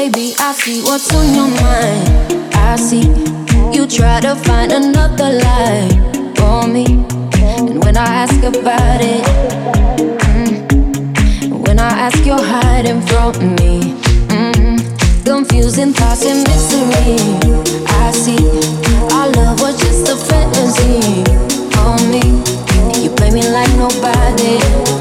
baby, I see what's on your mind. I see you try to find another lie for me. And when I ask about it, when I ask, you're hiding from me. Confusing thoughts and mystery. I see our love was just a fantasy for me. You play me like nobody.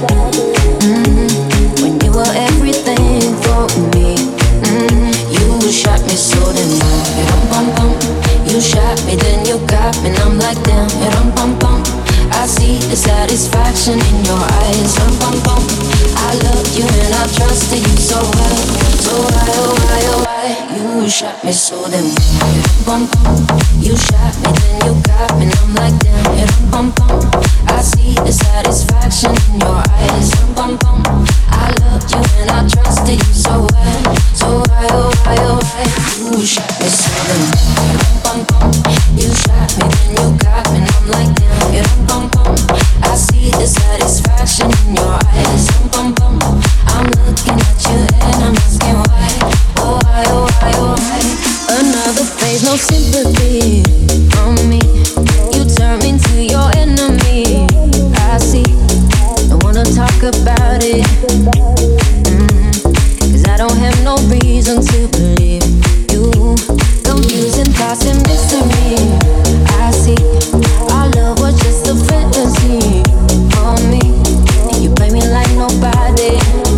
When you were everything for me. You shot me so damn well. You shot me, then you got me, and I'm like damn. I see the satisfaction in your eyes. I loved you and I trusted you so well. So why, oh why, oh why? You shot me so damn well. You shot me, then you got me, and I'm like damn. I see the satisfaction in your eyes. I loved you and I trusted you so well. So why, oh why, oh why? You shot me so damn well. You shot me, then you got me, and I'm like damn. I see the satisfaction in your eyes. I'm looking at you and I'm asking why. Oh why, oh why, oh why? Another phase, no sympathy from me. You turn me into your enemy. I see, don't wanna talk about it. Cause I don't have no reason to believe you. Confusing thoughts and mystery. I see, our love was just a fantasy for me. You play me like nobody.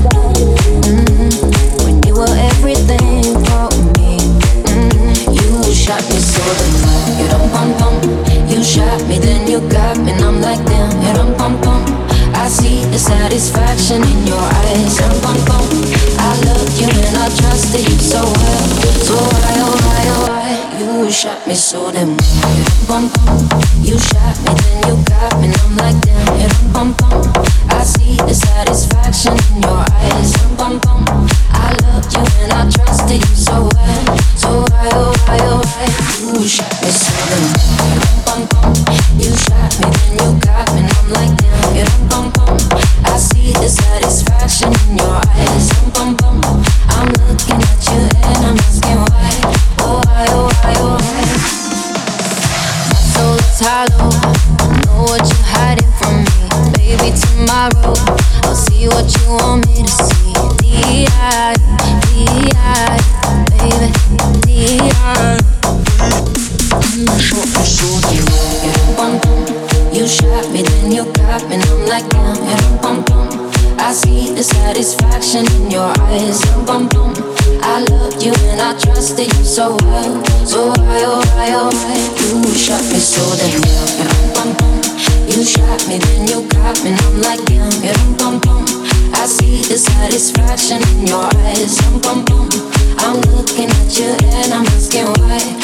When you were everything for me. You shot me so damn well. You shot me, then you got me, and I'm like damn. I see the satisfaction in your eyes. I loved you and I trusted you so well. So why, oh why, oh why? You shot me so damn well. You shot me, then you got me, and I'm like damn. I see the satisfaction in your eyes. I loved you and I trusted you so well. So why, oh why, oh why? You shot me so damn well. You shot me, then you got me, and I'm like damn. I see the satisfaction in your eyes. I'm looking at you and I'm asking why. Oh why, oh why, oh why? My soul is hollow. I know what you're hiding from me. Baby, tomorrow I'll see what you want me to see. D.I., D.I., baby, D.I. You shot me, then you got me, and I'm like damn. I see the satisfaction in your eyes. I loved you and I trusted you so well. So why, oh why, oh why? You shot me so damn well. You shot me, then you got me, and I'm like damn. I see the satisfaction in your eyes. I'm looking at you and I'm asking why.